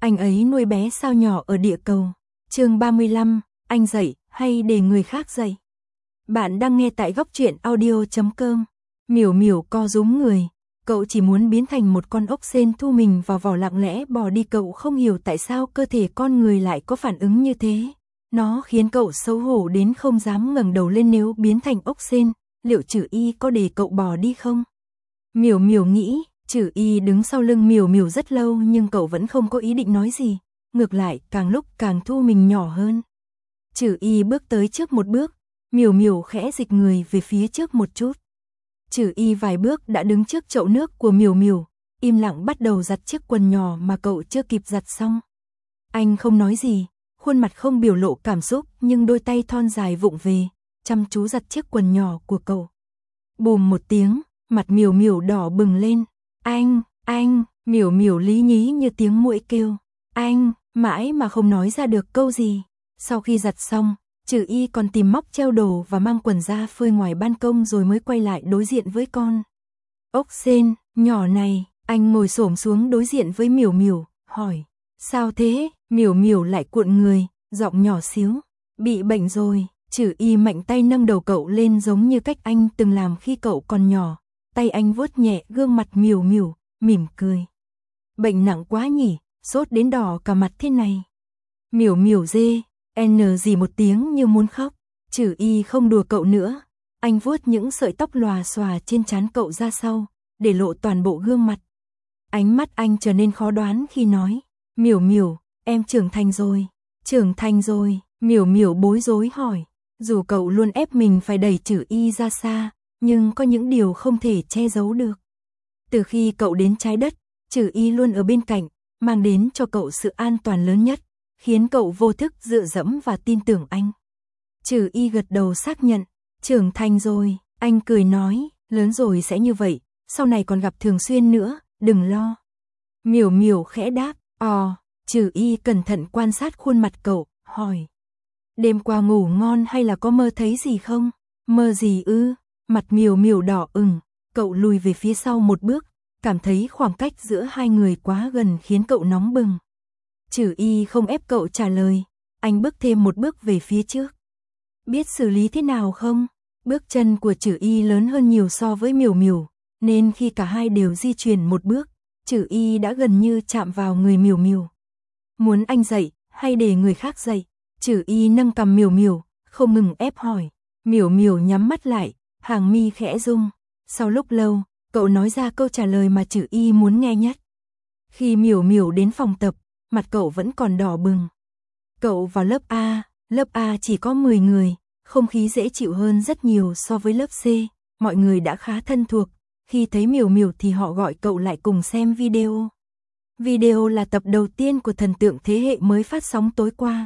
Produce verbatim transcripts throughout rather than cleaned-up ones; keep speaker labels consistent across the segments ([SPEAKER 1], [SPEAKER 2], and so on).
[SPEAKER 1] Anh ấy nuôi bé sao nhỏ ở địa cầu. Chương ba mươi lăm, anh dạy hay để người khác dạy? Bạn đang nghe tại góc truyện audio chấm com. Miểu Miểu co rúm người, cậu chỉ muốn biến thành một con ốc sên thu mình vào vỏ lặng lẽ bỏ đi. Cậu không hiểu tại sao cơ thể con người lại có phản ứng như thế. Nó khiến cậu xấu hổ đến không dám ngẩng đầu lên. Nếu biến thành ốc sên, liệu Trử Y có để cậu bỏ đi không? Miểu Miểu nghĩ. Trử Y đứng sau lưng Miểu Miểu rất lâu nhưng cậu vẫn không có ý định nói gì, ngược lại càng lúc càng thu mình nhỏ hơn. Trử Y bước tới trước một bước, Miểu Miểu khẽ dịch người về phía trước một chút. Trử Y vài bước đã đứng trước chậu nước của Miểu Miểu, im lặng bắt đầu giặt chiếc quần nhỏ mà cậu chưa kịp giặt xong. Anh không nói gì, khuôn mặt không biểu lộ cảm xúc nhưng đôi tay thon dài vụng về, chăm chú giặt chiếc quần nhỏ của cậu. Bùm một tiếng, mặt Miểu Miểu đỏ bừng lên. Anh, anh, Miểu Miểu lý nhí như tiếng muỗi kêu. Anh, mãi mà không nói ra được câu gì. Sau khi giặt xong, Trử Y còn tìm móc treo đồ và mang quần ra phơi ngoài ban công rồi mới quay lại đối diện với con ốc sên nhỏ này. Anh ngồi xổm xuống đối diện với Miểu Miểu, hỏi. Sao thế? Miểu Miểu lại cuộn người, giọng nhỏ xíu. Bị bệnh rồi. Trử Y mạnh tay nâng đầu cậu lên giống như cách anh từng làm khi cậu còn nhỏ. Tay anh vuốt nhẹ gương mặt Miểu Miểu, mỉm cười. Bệnh nặng quá nhỉ, sốt đến đỏ cả mặt thế này. Miểu Miểu dê, n gì một tiếng như muốn khóc. Trử Y không đùa cậu nữa. Anh vuốt những sợi tóc lòa xòa trên trán cậu ra sau, để lộ toàn bộ gương mặt. Ánh mắt anh trở nên khó đoán khi nói. Miểu Miểu, em trưởng thành rồi. Trưởng thành rồi, Miểu Miểu bối rối hỏi. Dù cậu luôn ép mình phải đẩy Trử Y ra xa, nhưng có những điều không thể che giấu được. Từ khi cậu đến trái đất, Trử Y luôn ở bên cạnh, mang đến cho cậu sự an toàn lớn nhất, khiến cậu vô thức dựa dẫm và tin tưởng anh. Trử Y gật đầu xác nhận. Trưởng thành rồi, anh cười nói, lớn rồi sẽ như vậy, sau này còn gặp thường xuyên nữa, đừng lo. Miểu Miểu khẽ đáp, ồ. Trử Y cẩn thận quan sát khuôn mặt cậu, hỏi. Đêm qua ngủ ngon hay là có mơ thấy gì không? Mơ gì ư? Mặt Miểu Miểu đỏ ửng, cậu lùi về phía sau một bước, cảm thấy khoảng cách giữa hai người quá gần khiến cậu nóng bừng. Trử Y không ép cậu trả lời, anh bước thêm một bước về phía trước. Biết xử lý thế nào không? Bước chân của Trử Y lớn hơn nhiều so với Miểu Miểu, nên khi cả hai đều di chuyển một bước, Trử Y đã gần như chạm vào người Miểu Miểu. Muốn anh dạy hay để người khác dạy? Trử Y nâng cằm Miểu Miểu, không ngừng ép hỏi. Miểu Miểu nhắm mắt lại, hàng mi khẽ rung. Sau lúc lâu, cậu nói ra câu trả lời mà Trử Y muốn nghe nhất. Khi Miểu Miểu đến phòng tập, mặt cậu vẫn còn đỏ bừng. Cậu vào lớp A, lớp A chỉ có mười người, không khí dễ chịu hơn rất nhiều so với lớp C, mọi người đã khá thân thuộc. Khi thấy Miểu Miểu thì họ gọi cậu lại cùng xem video. Video là tập đầu tiên của thần tượng thế hệ mới phát sóng tối qua.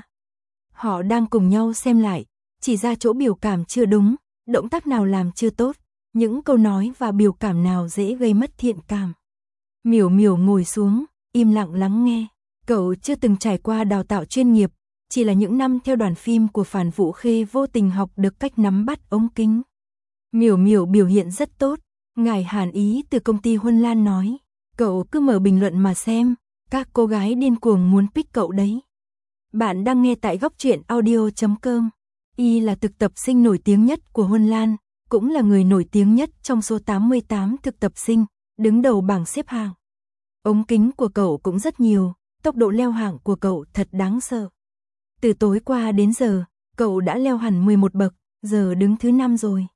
[SPEAKER 1] Họ đang cùng nhau xem lại, chỉ ra chỗ biểu cảm chưa đúng, động tác nào làm chưa tốt, những câu nói và biểu cảm nào dễ gây mất thiện cảm. Miểu Miểu ngồi xuống, im lặng lắng nghe. Cậu chưa từng trải qua đào tạo chuyên nghiệp, chỉ là những năm theo đoàn phim của Phản Vũ Khê vô tình học được cách nắm bắt ống kính. Miểu Miểu biểu hiện rất tốt, ngài Hàn Ý từ công ty Huân Lan nói. Cậu cứ mở bình luận mà xem, các cô gái điên cuồng muốn pick cậu đấy. Bạn đang nghe tại góc truyện audio chấm com. Y là thực tập sinh nổi tiếng nhất của Huân Lan, cũng là người nổi tiếng nhất trong số tám mươi tám thực tập sinh, đứng đầu bảng xếp hạng. Ống kính của cậu cũng rất nhiều, tốc độ leo hạng của cậu thật đáng sợ. Từ tối qua đến giờ, cậu đã leo hẳn mười một bậc, giờ đứng thứ năm rồi.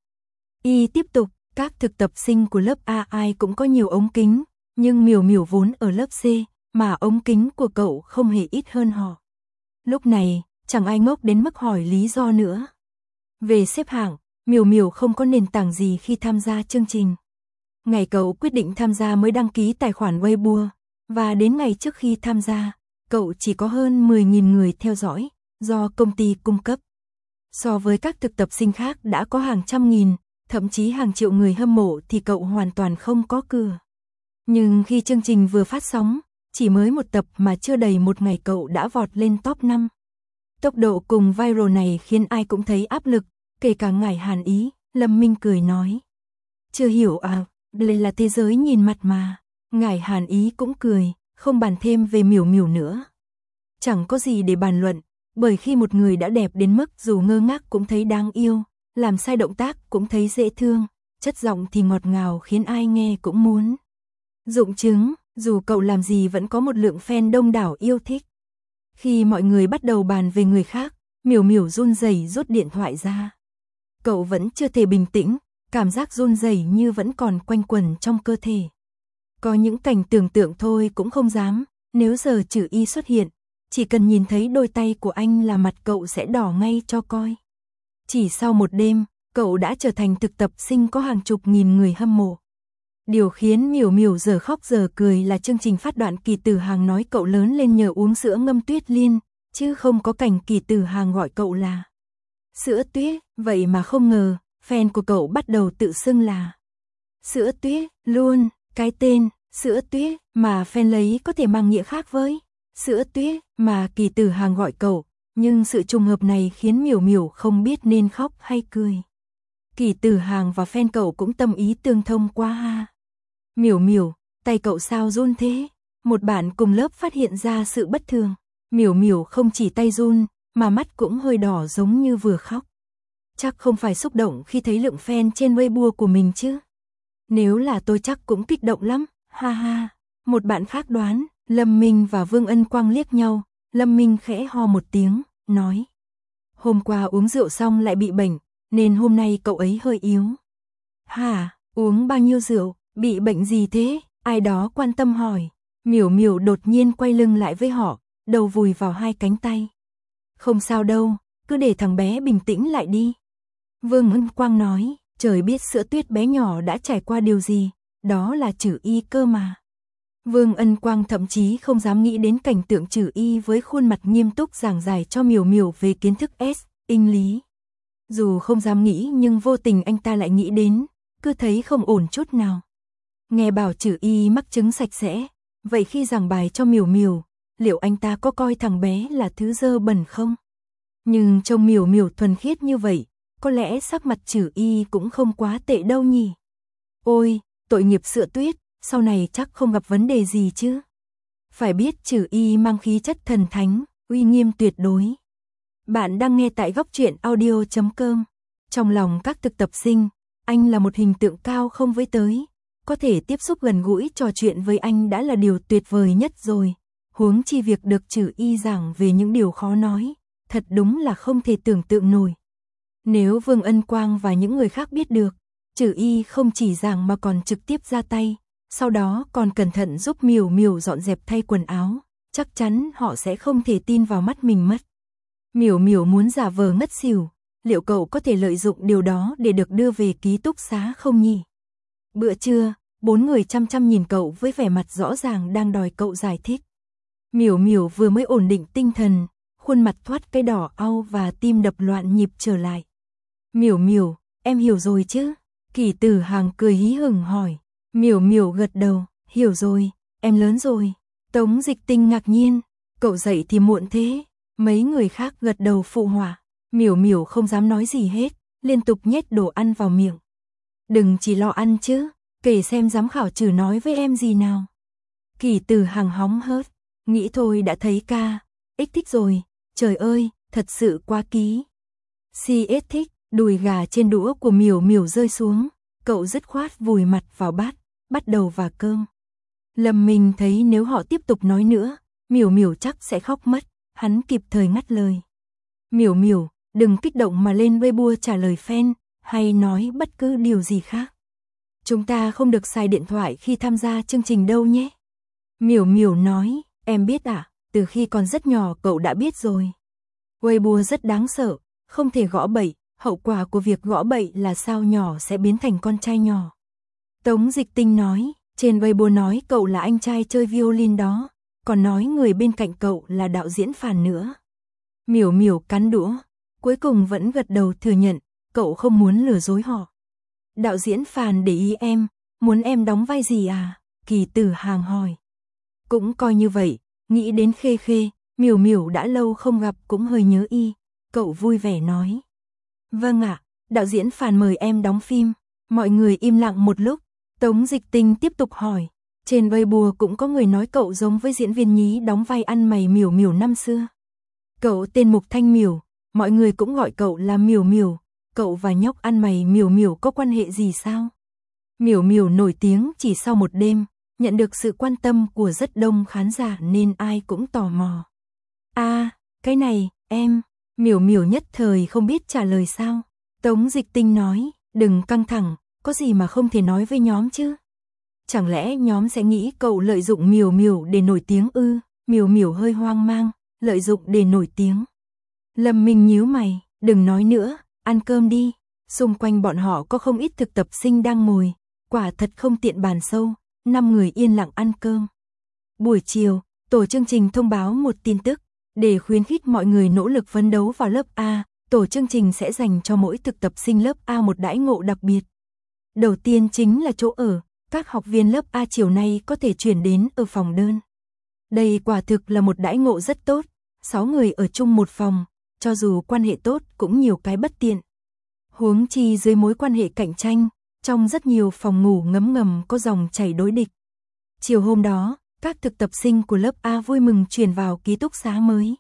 [SPEAKER 1] Y tiếp tục, các thực tập sinh của lớp A ai cũng có nhiều ống kính, nhưng Miểu Miểu vốn ở lớp C, mà ống kính của cậu không hề ít hơn họ. Lúc này, chẳng ai ngốc đến mức hỏi lý do nữa. Về xếp hạng, Miểu Miểu không có nền tảng gì khi tham gia chương trình. Ngày cậu quyết định tham gia mới đăng ký tài khoản Weibo, và đến ngày trước khi tham gia, cậu chỉ có hơn mười nghìn người theo dõi, do công ty cung cấp. So với các thực tập sinh khác đã có hàng trăm nghìn, thậm chí hàng triệu người hâm mộ thì cậu hoàn toàn không có cửa. Nhưng khi chương trình vừa phát sóng, chỉ mới một tập mà chưa đầy một ngày cậu đã vọt lên top năm. Tốc độ cùng viral này khiến ai cũng thấy áp lực, kể cả ngài Hàn Ý. Lâm Minh cười nói. Chưa hiểu à, đây là thế giới nhìn mặt mà. Ngài Hàn Ý cũng cười, không bàn thêm về Miểu Miểu nữa. Chẳng có gì để bàn luận, bởi khi một người đã đẹp đến mức dù ngơ ngác cũng thấy đáng yêu, làm sai động tác cũng thấy dễ thương, chất giọng thì ngọt ngào khiến ai nghe cũng muốn. Dụng chứng, dù cậu làm gì vẫn có một lượng fan đông đảo yêu thích. Khi mọi người bắt đầu bàn về người khác, Miểu Miểu run rẩy rút điện thoại ra. Cậu vẫn chưa thể bình tĩnh, cảm giác run rẩy như vẫn còn quanh quẩn trong cơ thể. Có những cảnh tưởng tượng thôi cũng không dám, nếu giờ Trử Y xuất hiện, chỉ cần nhìn thấy đôi tay của anh là mặt cậu sẽ đỏ ngay cho coi. Chỉ sau một đêm, cậu đã trở thành thực tập sinh có hàng chục nghìn người hâm mộ. Điều khiến Miểu Miểu giờ khóc giờ cười là chương trình phát đoạn Kỳ Tử Hàng nói cậu lớn lên nhờ uống sữa ngâm tuyết liên, chứ không có cảnh Kỳ Tử Hàng gọi cậu là Sữa Tuyết, vậy mà không ngờ, fan của cậu bắt đầu tự xưng là Sữa Tuyết luôn, cái tên Sữa Tuyết mà fan lấy có thể mang nghĩa khác với Sữa Tuyết mà Kỳ Tử Hàng gọi cậu, nhưng sự trùng hợp này khiến Miểu Miểu không biết nên khóc hay cười. Kỳ Tử Hàng và fan cậu cũng tâm ý tương thông quá ha. Miểu Miểu, tay cậu sao run thế? Một bạn cùng lớp phát hiện ra sự bất thường. Miểu Miểu không chỉ tay run, mà mắt cũng hơi đỏ giống như vừa khóc. Chắc không phải xúc động khi thấy lượng fan trên Weibo của mình chứ. Nếu là tôi chắc cũng kích động lắm, ha ha. Một bạn khác đoán, Lâm Minh và Vương Ân Quang liếc nhau, Lâm Minh khẽ ho một tiếng, nói. Hôm qua uống rượu xong lại bị bệnh, nên hôm nay cậu ấy hơi yếu. Hả, uống bao nhiêu rượu, bị bệnh gì thế? Ai đó quan tâm hỏi. Miểu Miểu đột nhiên quay lưng lại với họ, đầu vùi vào hai cánh tay. Không sao đâu, cứ để thằng bé bình tĩnh lại đi. Vương Ân Quang nói, trời biết Sữa Tuyết bé nhỏ đã trải qua điều gì, đó là Trử Y cơ mà. Vương Ân Quang thậm chí không dám nghĩ đến cảnh tượng Trử Y với khuôn mặt nghiêm túc giảng giải cho Miểu Miểu về kiến thức S, inh lý. Dù không dám nghĩ nhưng vô tình anh ta lại nghĩ đến, cứ thấy không ổn chút nào. Nghe bảo Trử Y mắc chứng sạch sẽ, vậy khi giảng bài cho Miểu Miểu, liệu anh ta có coi thằng bé là thứ dơ bẩn không? Nhưng trông Miểu Miểu thuần khiết như vậy, có lẽ sắc mặt Trử Y cũng không quá tệ đâu nhỉ. Ôi, tội nghiệp Sữa Tuyết, sau này chắc không gặp vấn đề gì chứ. Phải biết Trử Y mang khí chất thần thánh, uy nghiêm tuyệt đối. Bạn đang nghe tại góc truyện audio chấm com. Trong lòng các thực tập sinh, anh là một hình tượng cao không với tới. Có thể tiếp xúc gần gũi trò chuyện với anh đã là điều tuyệt vời nhất rồi. Huống chi việc được Trử Y giảng về những điều khó nói, thật đúng là không thể tưởng tượng nổi. Nếu Vương Ân Quang và những người khác biết được, Trử Y không chỉ giảng mà còn trực tiếp ra tay, sau đó còn cẩn thận giúp Miểu Miểu dọn dẹp thay quần áo, chắc chắn họ sẽ không thể tin vào mắt mình mất. Miểu Miểu muốn giả vờ ngất xỉu, liệu cậu có thể lợi dụng điều đó để được đưa về ký túc xá không nhỉ? Bữa trưa, bốn người chăm chăm nhìn cậu với vẻ mặt rõ ràng đang đòi cậu giải thích. Miểu Miểu vừa mới ổn định tinh thần, khuôn mặt thoát cái đỏ au và tim đập loạn nhịp trở lại. Miểu Miểu, em hiểu rồi chứ? Kỳ Tử Hàng cười hí hửng hỏi. Miểu Miểu gật đầu, hiểu rồi, em lớn rồi. Tống Dịch Tinh ngạc nhiên, cậu dậy thì muộn thế. Mấy người khác gật đầu phụ họa. Miểu Miểu không dám nói gì hết, liên tục nhét đồ ăn vào miệng. Đừng chỉ lo ăn chứ, kể xem giám khảo Trử nói với em gì nào. Kỳ Tử Hàng hóng hớt, nghĩ thôi đã thấy ca, ích thích rồi, trời ơi, thật sự quá ký. xê ét thích, đùi gà trên đũa của Miểu Miểu rơi xuống, cậu dứt khoát vùi mặt vào bát, bắt đầu vả cơm. Lâm Minh thấy nếu họ tiếp tục nói nữa, Miểu Miểu chắc sẽ khóc mất, hắn kịp thời ngắt lời. Miểu Miểu, đừng kích động mà lên Weibo trả lời fan, hay nói bất cứ điều gì khác. Chúng ta không được xài điện thoại khi tham gia chương trình đâu nhé. Miểu Miểu nói, em biết à, từ khi còn rất nhỏ cậu đã biết rồi. Weibo rất đáng sợ, không thể gõ bậy, hậu quả của việc gõ bậy là sao nhỏ sẽ biến thành con trai nhỏ. Tống Dịch Tinh nói, trên Weibo nói cậu là anh trai chơi violin đó, còn nói người bên cạnh cậu là đạo diễn Phàn nữa. Miểu Miểu cắn đũa, cuối cùng vẫn gật đầu thừa nhận, cậu không muốn lừa dối họ. Đạo diễn Phàn để ý em, muốn em đóng vai gì à? Kỳ Tử Hàng hỏi. Cũng coi như vậy, nghĩ đến Khê Khê, Miểu Miểu đã lâu không gặp cũng hơi nhớ y, cậu vui vẻ nói. Vâng ạ, đạo diễn Phàn mời em đóng phim. Mọi người im lặng một lúc, Tống Dịch Tinh tiếp tục hỏi, Trên Weibo cũng có người nói cậu giống với diễn viên nhí đóng vai ăn mày Miểu Miểu năm xưa. Cậu tên Mục Thanh Miểu, mọi người cũng gọi cậu là Miểu Miểu. Cậu và nhóc ăn mày Miểu Miểu có quan hệ gì sao? Miểu Miểu nổi tiếng chỉ sau một đêm, nhận được sự quan tâm của rất đông khán giả nên ai cũng tò mò. À, cái này, em, Miểu Miểu nhất thời không biết trả lời sao. Tống Dịch Tinh nói, đừng căng thẳng, có gì mà không thể nói với nhóm chứ. Chẳng lẽ nhóm sẽ nghĩ cậu lợi dụng Miểu Miểu để nổi tiếng ư? Miểu Miểu hơi hoang mang, lợi dụng để nổi tiếng. Lâm Minh nhíu mày, đừng nói nữa, ăn cơm đi. Xung quanh bọn họ có không ít thực tập sinh đang ngồi, quả thật không tiện bàn sâu, năm người yên lặng ăn cơm. Buổi chiều, tổ chương trình thông báo một tin tức, để khuyến khích mọi người nỗ lực phấn đấu vào lớp A, tổ chương trình sẽ dành cho mỗi thực tập sinh lớp A một đãi ngộ đặc biệt. Đầu tiên chính là chỗ ở, các học viên lớp A chiều nay có thể chuyển đến ở phòng đơn. Đây quả thực là một đãi ngộ rất tốt, sáu người ở chung một phòng, cho dù quan hệ tốt cũng nhiều cái bất tiện. Huống chi dưới mối quan hệ cạnh tranh, trong rất nhiều phòng ngủ ngấm ngầm có dòng chảy đối địch. Chiều hôm đó, các thực tập sinh của lớp A vui mừng chuyển vào ký túc xá mới.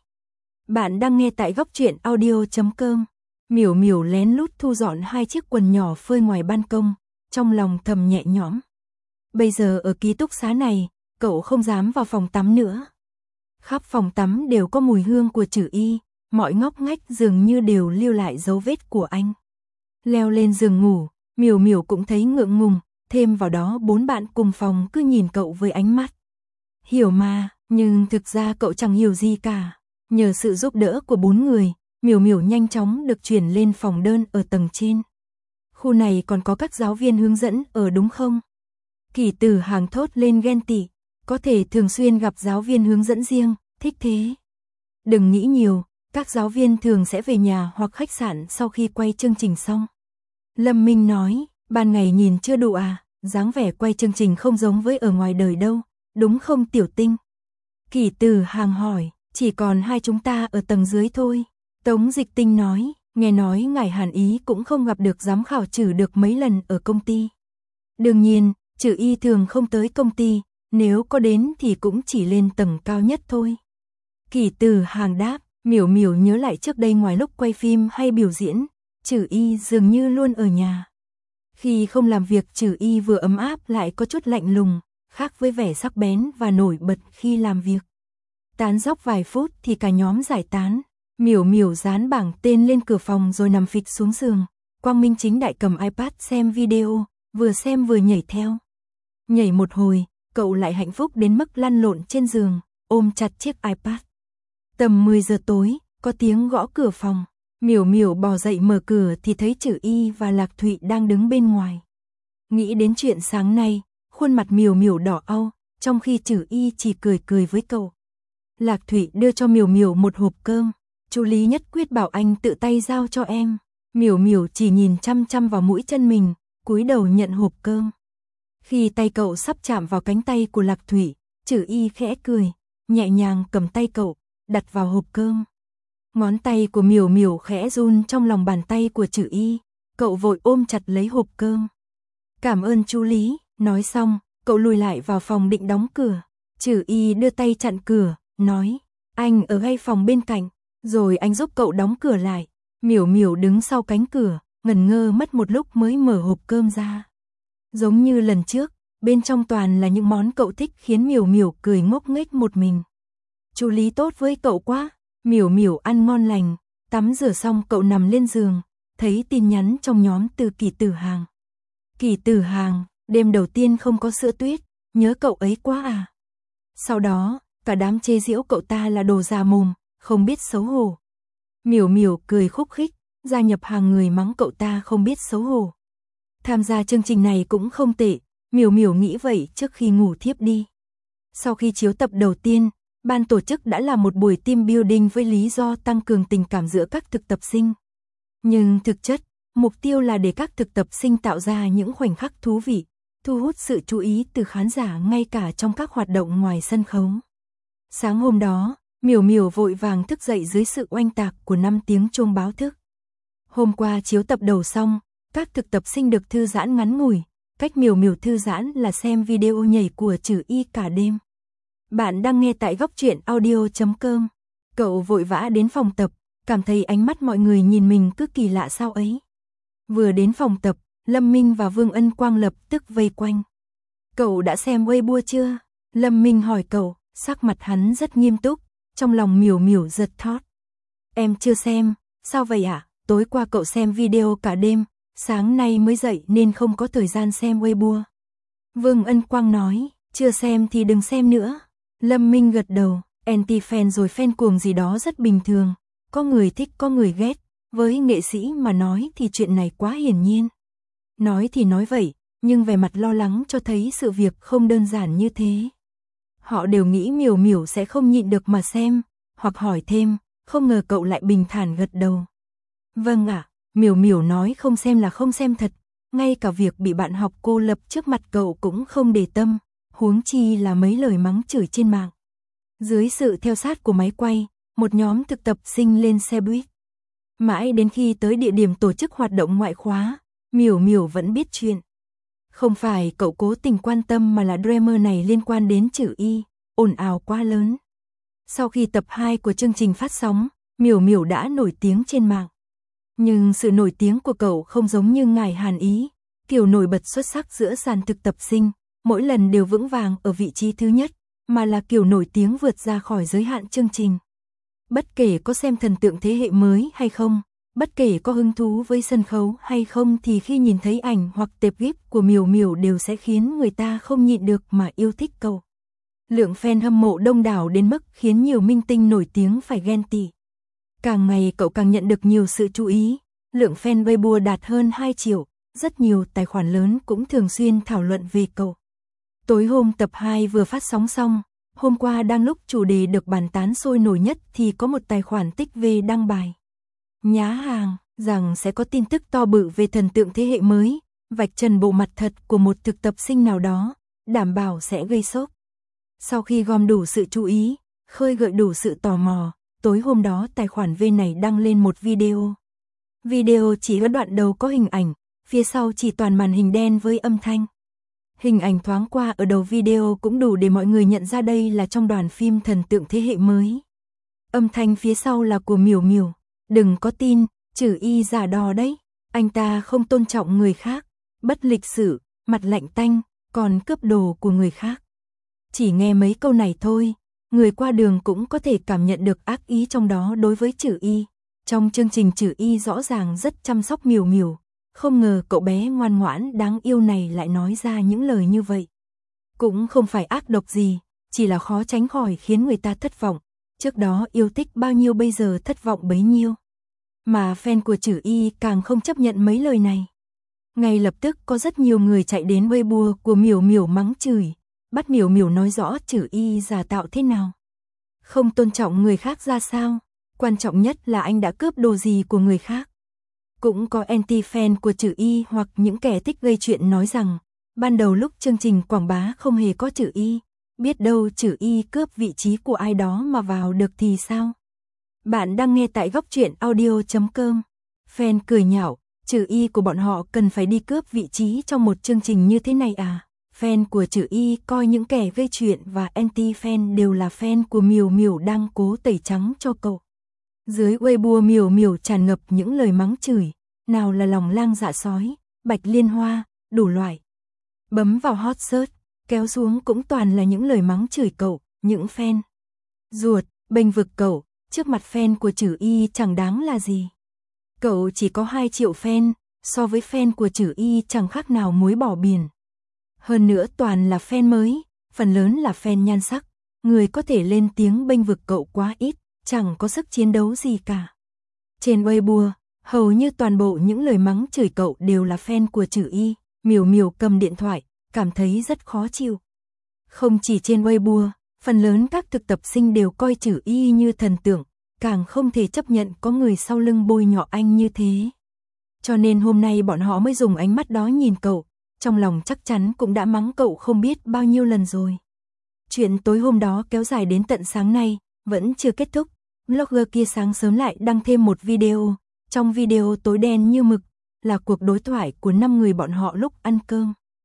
[SPEAKER 1] Bạn đang nghe tại góc truyện audio chấm com. Miểu Miểu lén lút thu dọn hai chiếc quần nhỏ phơi ngoài ban công, trong lòng thầm nhẹ nhõm. Bây giờ ở ký túc xá này, cậu không dám vào phòng tắm nữa. Khắp phòng tắm đều có mùi hương của Trử Y, mọi ngóc ngách dường như đều lưu lại dấu vết của anh. Leo lên giường ngủ, Miểu Miểu cũng thấy ngượng ngùng, thêm vào đó bốn bạn cùng phòng cứ nhìn cậu với ánh mắt. Hiểu mà, nhưng thực ra cậu chẳng hiểu gì cả. Nhờ sự giúp đỡ của bốn người, Miểu Miểu nhanh chóng được chuyển lên phòng đơn ở tầng trên. Khu này còn có các giáo viên hướng dẫn ở đúng không? Kỷ Tử Hàng thốt lên ghen tị, có thể thường xuyên gặp giáo viên hướng dẫn riêng, thích thế. Đừng nghĩ nhiều, các giáo viên thường sẽ về nhà hoặc khách sạn sau khi quay chương trình xong. Lâm Minh nói, ban ngày nhìn chưa đủ à, dáng vẻ quay chương trình không giống với ở ngoài đời đâu, đúng không Tiểu Tinh? Kỷ Tử Hàng hỏi, chỉ còn hai chúng ta ở tầng dưới thôi. Tống Dịch Tinh nói, nghe nói ngài Hàn Ý cũng không gặp được giám khảo Trử được mấy lần ở công ty. Đương nhiên, Trử Y thường không tới công ty, nếu có đến thì cũng chỉ lên tầng cao nhất thôi. Kỷ Tử Hàng đáp, Miểu Miểu nhớ lại trước đây ngoài lúc quay phim hay biểu diễn, Trử Y dường như luôn ở nhà. Khi không làm việc Trử Y vừa ấm áp lại có chút lạnh lùng, khác với vẻ sắc bén và nổi bật khi làm việc. Tán dóc vài phút thì cả nhóm giải tán. Miểu Miểu dán bảng tên lên cửa phòng rồi nằm phịch xuống giường. Quang Minh chính đại cầm iPad xem video, vừa xem vừa nhảy theo. Nhảy một hồi, cậu lại hạnh phúc đến mức lăn lộn trên giường, ôm chặt chiếc iPad. Tầm mười giờ tối, có tiếng gõ cửa phòng. Miểu Miểu bò dậy mở cửa thì thấy Trử Y và Lạc Thụy đang đứng bên ngoài. Nghĩ đến chuyện sáng nay, khuôn mặt Miểu Miểu đỏ au, trong khi Trử Y chỉ cười cười với cậu. Lạc Thụy đưa cho Miểu Miểu một hộp cơm. Chú Lý nhất quyết bảo anh tự tay giao cho em. Miểu Miểu chỉ nhìn chăm chăm vào mũi chân mình, cúi đầu nhận hộp cơm. Khi tay cậu sắp chạm vào cánh tay của Lạc Thụy, Trử Y khẽ cười, nhẹ nhàng cầm tay cậu, đặt vào hộp cơm. Ngón tay của Miểu Miểu khẽ run trong lòng bàn tay của Trử Y, cậu vội ôm chặt lấy hộp cơm. Cảm ơn chú Lý, nói xong, cậu lùi lại vào phòng định đóng cửa. Trử Y đưa tay chặn cửa, nói, anh ở ngay phòng bên cạnh. Rồi anh giúp cậu đóng cửa lại. Miểu Miểu đứng sau cánh cửa, ngần ngơ mất một lúc mới mở hộp cơm ra. Giống như lần trước, bên trong toàn là những món cậu thích khiến Miểu Miểu cười ngốc nghếch một mình. Chú Lý tốt với cậu quá. Miểu Miểu ăn ngon lành, tắm rửa xong cậu nằm lên giường, thấy tin nhắn trong nhóm từ Kỷ Tử Hàng. Kỷ Tử Hàng, đêm đầu tiên không có sữa tuyết, nhớ cậu ấy quá à. Sau đó, cả đám chê giễu cậu ta là đồ già mồm, không biết xấu hổ. Miểu Miểu cười khúc khích, gia nhập hàng người mắng cậu ta không biết xấu hổ. Tham gia chương trình này cũng không tệ, Miểu Miểu nghĩ vậy trước khi ngủ thiếp đi. Sau khi chiếu tập đầu tiên, ban tổ chức đã làm một buổi team building với lý do tăng cường tình cảm giữa các thực tập sinh. Nhưng thực chất, mục tiêu là để các thực tập sinh tạo ra những khoảnh khắc thú vị, thu hút sự chú ý từ khán giả ngay cả trong các hoạt động ngoài sân khấu. Sáng hôm đó, Miểu Miểu vội vàng thức dậy dưới sự oanh tạc của năm tiếng chuông báo thức. Hôm qua chiếu tập đầu xong, các thực tập sinh được thư giãn ngắn ngủi, cách Miểu Miểu thư giãn là xem video nhảy của Trừ Y cả đêm. Bạn đang nghe tại góc truyện audio chấm com. Cậu vội vã đến phòng tập, cảm thấy ánh mắt mọi người nhìn mình cứ kỳ lạ sao ấy. Vừa đến phòng tập, Lâm Minh và Vương Ân Quang lập tức vây quanh. Cậu đã xem Weibo chưa? Lâm Minh hỏi cậu, sắc mặt hắn rất nghiêm túc, trong lòng Miểu Miểu giật thót. Em chưa xem, sao vậy ạ? À? Tối qua cậu xem video cả đêm, sáng nay mới dậy nên không có thời gian xem Weibo. Vương Ân Quang nói, chưa xem thì đừng xem nữa. Lâm Minh gật đầu, anti-fan rồi fan cuồng gì đó rất bình thường, có người thích có người ghét, với nghệ sĩ mà nói thì chuyện này quá hiển nhiên. Nói thì nói vậy, nhưng vẻ mặt lo lắng cho thấy sự việc không đơn giản như thế. Họ đều nghĩ Miểu Miểu sẽ không nhịn được mà xem, hoặc hỏi thêm, không ngờ cậu lại bình thản gật đầu. Vâng ạ, à, Miểu Miểu nói không xem là không xem thật, ngay cả việc bị bạn học cô lập trước mặt cậu cũng không để tâm, huống chi là mấy lời mắng chửi trên mạng. Dưới sự theo sát của máy quay, một nhóm thực tập sinh lên xe buýt. Mãi đến khi tới địa điểm tổ chức hoạt động ngoại khóa, Miểu Miểu vẫn biết chuyện. Không phải cậu cố tình quan tâm mà là drama này liên quan đến Trừ Y, ồn ào quá lớn. Sau khi tập hai của chương trình phát sóng, Miểu Miểu đã nổi tiếng trên mạng. Nhưng sự nổi tiếng của cậu không giống như ngài Hàn Ý, kiểu nổi bật xuất sắc giữa sàn thực tập sinh, mỗi lần đều vững vàng ở vị trí thứ nhất, mà là kiểu nổi tiếng vượt ra khỏi giới hạn chương trình. Bất kể có xem thần tượng thế hệ mới hay không, bất kể có hứng thú với sân khấu hay không thì khi nhìn thấy ảnh hoặc tệp gif của Miểu Miểu đều sẽ khiến người ta không nhịn được mà yêu thích cậu. Lượng fan hâm mộ đông đảo đến mức khiến nhiều minh tinh nổi tiếng phải ghen tị. Càng ngày cậu càng nhận được nhiều sự chú ý, lượng fan Weibo đạt hơn hai triệu, rất nhiều tài khoản lớn cũng thường xuyên thảo luận về cậu. Tối hôm tập hai vừa phát sóng xong, hôm qua đang lúc chủ đề được bàn tán sôi nổi nhất thì có một tài khoản tích về đăng bài nhá hàng rằng sẽ có tin tức to bự về thần tượng thế hệ mới, vạch trần bộ mặt thật của một thực tập sinh nào đó, đảm bảo sẽ gây sốc. Sau khi gom đủ sự chú ý, khơi gợi đủ sự tò mò, tối hôm đó tài khoản V này đăng lên một video. Video chỉ có đoạn đầu có hình ảnh, phía sau chỉ toàn màn hình đen với âm thanh. Hình ảnh thoáng qua ở đầu video cũng đủ để mọi người nhận ra đây là trong đoàn phim thần tượng thế hệ mới. Âm thanh phía sau là của Miểu Miểu. Đừng có tin, Trừ Y giả đò đấy, anh ta không tôn trọng người khác, bất lịch sự, mặt lạnh tanh, còn cướp đồ của người khác. Chỉ nghe mấy câu này thôi, người qua đường cũng có thể cảm nhận được ác ý trong đó đối với Trừ Y. Trong chương trình Trừ Y rõ ràng rất chăm sóc Miểu Miểu, không ngờ cậu bé ngoan ngoãn đáng yêu này lại nói ra những lời như vậy. Cũng không phải ác độc gì, chỉ là khó tránh khỏi khiến người ta thất vọng. Trước đó yêu thích bao nhiêu bây giờ thất vọng bấy nhiêu. Mà fan của Trừ Y càng không chấp nhận mấy lời này. Ngay lập tức có rất nhiều người chạy đến Weibo của Miểu Miểu mắng chửi, bắt Miểu Miểu nói rõ Trừ Y giả tạo thế nào. Không tôn trọng người khác ra sao, quan trọng nhất là anh đã cướp đồ gì của người khác. Cũng có anti-fan của Trừ Y hoặc những kẻ thích gây chuyện nói rằng, ban đầu lúc chương trình quảng bá không hề có Trừ Y, biết đâu Trừ Y cướp vị trí của ai đó mà vào được thì sao? Bạn đang nghe tại góc truyện audio chấm com. Fan cười nhạo, Trừ Y của bọn họ cần phải đi cướp vị trí trong một chương trình như thế này à? Fan của Trừ Y coi những kẻ gây chuyện và anti-fan đều là fan của Miểu Miểu đang cố tẩy trắng cho cậu. Dưới Weibo Miểu Miểu tràn ngập những lời mắng chửi, nào là lòng lang dạ sói, bạch liên hoa, đủ loại. Bấm vào hot search, kéo xuống cũng toàn là những lời mắng chửi cậu, những fan ruột, bênh vực cậu, trước mặt fan của Trừ Y chẳng đáng là gì. Cậu chỉ có hai triệu fan, so với fan của Trừ Y chẳng khác nào muối bỏ biển. Hơn nữa toàn là fan mới, phần lớn là fan nhan sắc, người có thể lên tiếng bênh vực cậu quá ít, chẳng có sức chiến đấu gì cả. Trên Weibo, hầu như toàn bộ những lời mắng chửi cậu đều là fan của Trừ Y, Miểu Miểu cầm điện thoại, cảm thấy rất khó chịu. Không chỉ trên Weibo, phần lớn các thực tập sinh đều coi Trừ Y như thần tượng, càng không thể chấp nhận có người sau lưng bôi nhọ anh như thế. Cho nên hôm nay bọn họ mới dùng ánh mắt đó nhìn cậu, trong lòng chắc chắn cũng đã mắng cậu không biết bao nhiêu lần rồi. Chuyện tối hôm đó kéo dài đến tận sáng nay, vẫn chưa kết thúc. Blogger kia sáng sớm lại đăng thêm một video, trong video tối đen như mực, là cuộc đối thoại của năm người bọn họ lúc ăn cơm.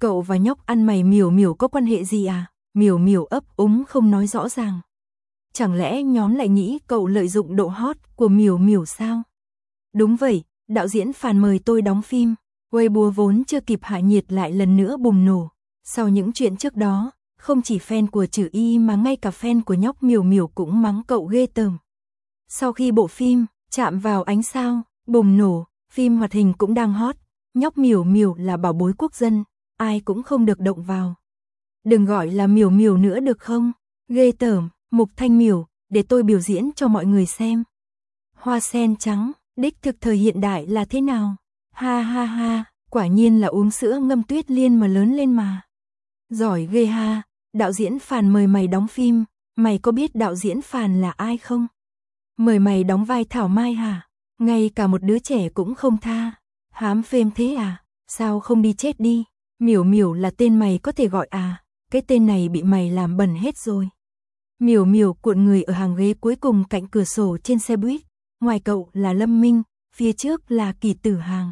[SPEAKER 1] Cậu và nhóc ăn mày Miểu Miểu có quan hệ gì à? Miểu Miểu ấp úng không nói rõ ràng. Chẳng lẽ nhóm lại nghĩ cậu lợi dụng độ hot của Miểu Miểu sao? Đúng vậy, đạo diễn Phàn mời tôi đóng phim. Weibo vốn chưa kịp hạ nhiệt lại lần nữa bùng nổ. Sau những chuyện trước đó, không chỉ fan của Trử Y mà ngay cả fan của nhóc Miểu Miểu cũng mắng cậu ghê tởm. Sau khi bộ phim Chạm vào ánh sao bùng nổ, phim hoạt hình cũng đang hot, nhóc Miểu Miểu là bảo bối quốc dân, ai cũng không được động vào. Đừng gọi là Miểu Miểu nữa được không? Ghê tởm, Mục Thanh Miểu, để tôi biểu diễn cho mọi người xem. Hoa sen trắng, đích thực thời hiện đại là thế nào? Ha ha ha, quả nhiên là uống sữa ngâm tuyết liên mà lớn lên mà. Giỏi ghê ha, đạo diễn Phàn mời mày đóng phim, mày có biết đạo diễn Phàn là ai không? Mời mày đóng vai Thảo Mai hả? Ngay cả một đứa trẻ cũng không tha. Hám phêm thế à? Sao không đi chết đi? Miểu Miểu là tên mày có thể gọi à? Cái tên này bị mày làm bẩn hết rồi. Miểu Miểu cuộn người ở hàng ghế cuối cùng cạnh cửa sổ trên xe buýt. Ngoài cậu là Lâm Minh, phía trước là Kỳ Tử Hàng.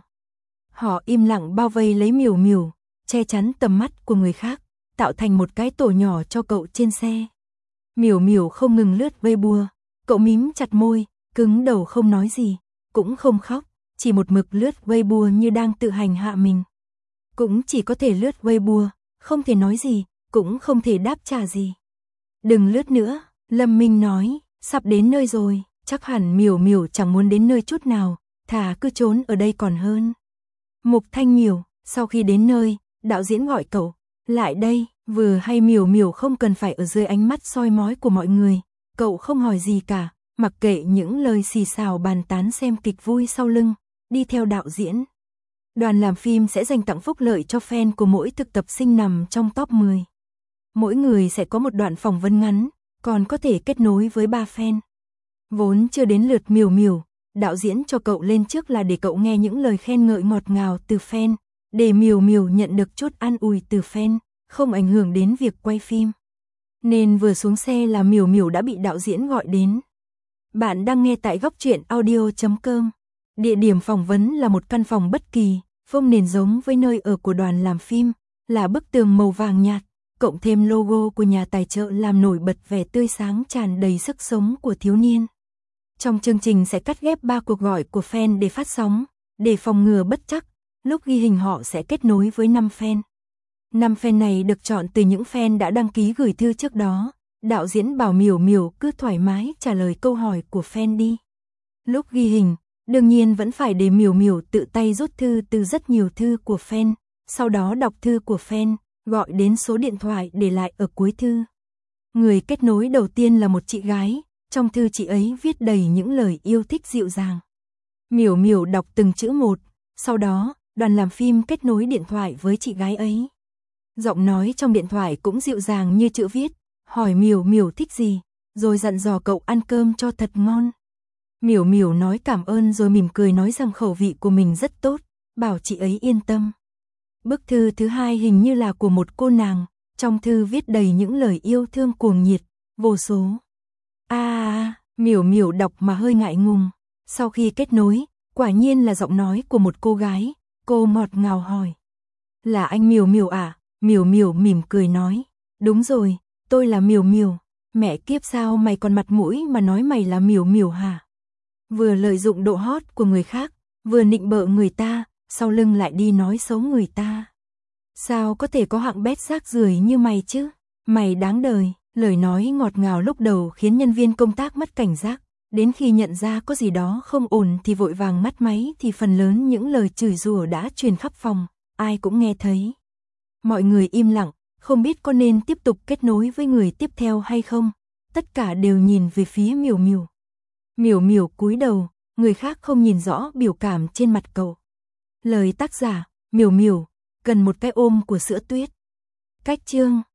[SPEAKER 1] Họ im lặng bao vây lấy Miểu Miểu, che chắn tầm mắt của người khác, tạo thành một cái tổ nhỏ cho cậu trên xe. Miểu Miểu không ngừng lướt Weibo, cậu mím chặt môi, cứng đầu không nói gì, cũng không khóc, chỉ một mực lướt Weibo như đang tự hành hạ mình. Cũng chỉ có thể lướt Weibo, không thể nói gì, cũng không thể đáp trả gì. Đừng lướt nữa, Lâm Minh nói, sắp đến nơi rồi, chắc hẳn Miểu Miểu chẳng muốn đến nơi chút nào, thà cứ trốn ở đây còn hơn. Mục Thanh Miểu, sau khi đến nơi, đạo diễn gọi cậu, lại đây, vừa hay Miểu Miểu không cần phải ở dưới ánh mắt soi mói của mọi người, cậu không hỏi gì cả, mặc kệ những lời xì xào bàn tán xem kịch vui sau lưng, đi theo đạo diễn. Đoàn làm phim sẽ dành tặng phúc lợi cho fan của mỗi thực tập sinh nằm trong top mười. Mỗi người sẽ có một đoạn phỏng vấn ngắn, còn có thể kết nối với ba fan. Vốn chưa đến lượt Miểu Miểu, đạo diễn cho cậu lên trước là để cậu nghe những lời khen ngợi ngọt ngào từ fan, để Miểu Miểu nhận được chút an ủi từ fan, không ảnh hưởng đến việc quay phim. Nên vừa xuống xe là Miểu Miểu đã bị đạo diễn gọi đến. Bạn đang nghe tại góc truyện audio chấm com. Địa điểm phỏng vấn là một căn phòng bất kỳ, phông nền giống với nơi ở của đoàn làm phim, là bức tường màu vàng nhạt, cộng thêm logo của nhà tài trợ làm nổi bật vẻ tươi sáng tràn đầy sức sống của thiếu niên. Trong chương trình sẽ cắt ghép ba cuộc gọi của fan để phát sóng, để phòng ngừa bất trắc, lúc ghi hình họ sẽ kết nối với năm fan. Năm fan này được chọn từ những fan đã đăng ký gửi thư trước đó, đạo diễn bảo Miểu Miểu cứ thoải mái trả lời câu hỏi của fan đi. Lúc ghi hình, đương nhiên vẫn phải để Miểu Miểu tự tay rút thư từ rất nhiều thư của fan, sau đó đọc thư của fan, gọi đến số điện thoại để lại ở cuối thư. Người kết nối đầu tiên là một chị gái, trong thư chị ấy viết đầy những lời yêu thích dịu dàng. Miểu Miểu đọc từng chữ một, sau đó, đoàn làm phim kết nối điện thoại với chị gái ấy. Giọng nói trong điện thoại cũng dịu dàng như chữ viết, hỏi Miểu Miểu thích gì, rồi dặn dò cậu ăn cơm cho thật ngon. Miểu Miểu nói cảm ơn rồi mỉm cười nói rằng khẩu vị của mình rất tốt, bảo chị ấy yên tâm. Bức thư thứ hai hình như là của một cô nàng, trong thư viết đầy những lời yêu thương cuồng nhiệt, vô số. À, à, Miểu Miểu đọc mà hơi ngại ngùng. Sau khi kết nối, quả nhiên là giọng nói của một cô gái, cô ngọt ngào hỏi. Là anh Miểu Miểu à? Miểu Miểu mỉm cười nói. Đúng rồi, tôi là Miểu Miểu. Mẹ kiếp sao mày còn mặt mũi mà nói mày là Miểu Miểu hả? Vừa lợi dụng độ hot của người khác, vừa nịnh bợ người ta, sau lưng lại đi nói xấu người ta. Sao có thể có hạng bét rác rưởi như mày chứ? Mày đáng đời. Lời nói ngọt ngào lúc đầu khiến nhân viên công tác mất cảnh giác, đến khi nhận ra có gì đó không ổn thì vội vàng ngắt máy thì phần lớn những lời chửi rủa đã truyền khắp phòng, ai cũng nghe thấy. Mọi người im lặng, không biết có nên tiếp tục kết nối với người tiếp theo hay không, tất cả đều nhìn về phía Miểu Miểu. Miểu Miểu cúi đầu, người khác không nhìn rõ biểu cảm trên mặt cậu. Lời tác giả, Miểu Miểu, cần một cái ôm của sữa tuyết. Cách chương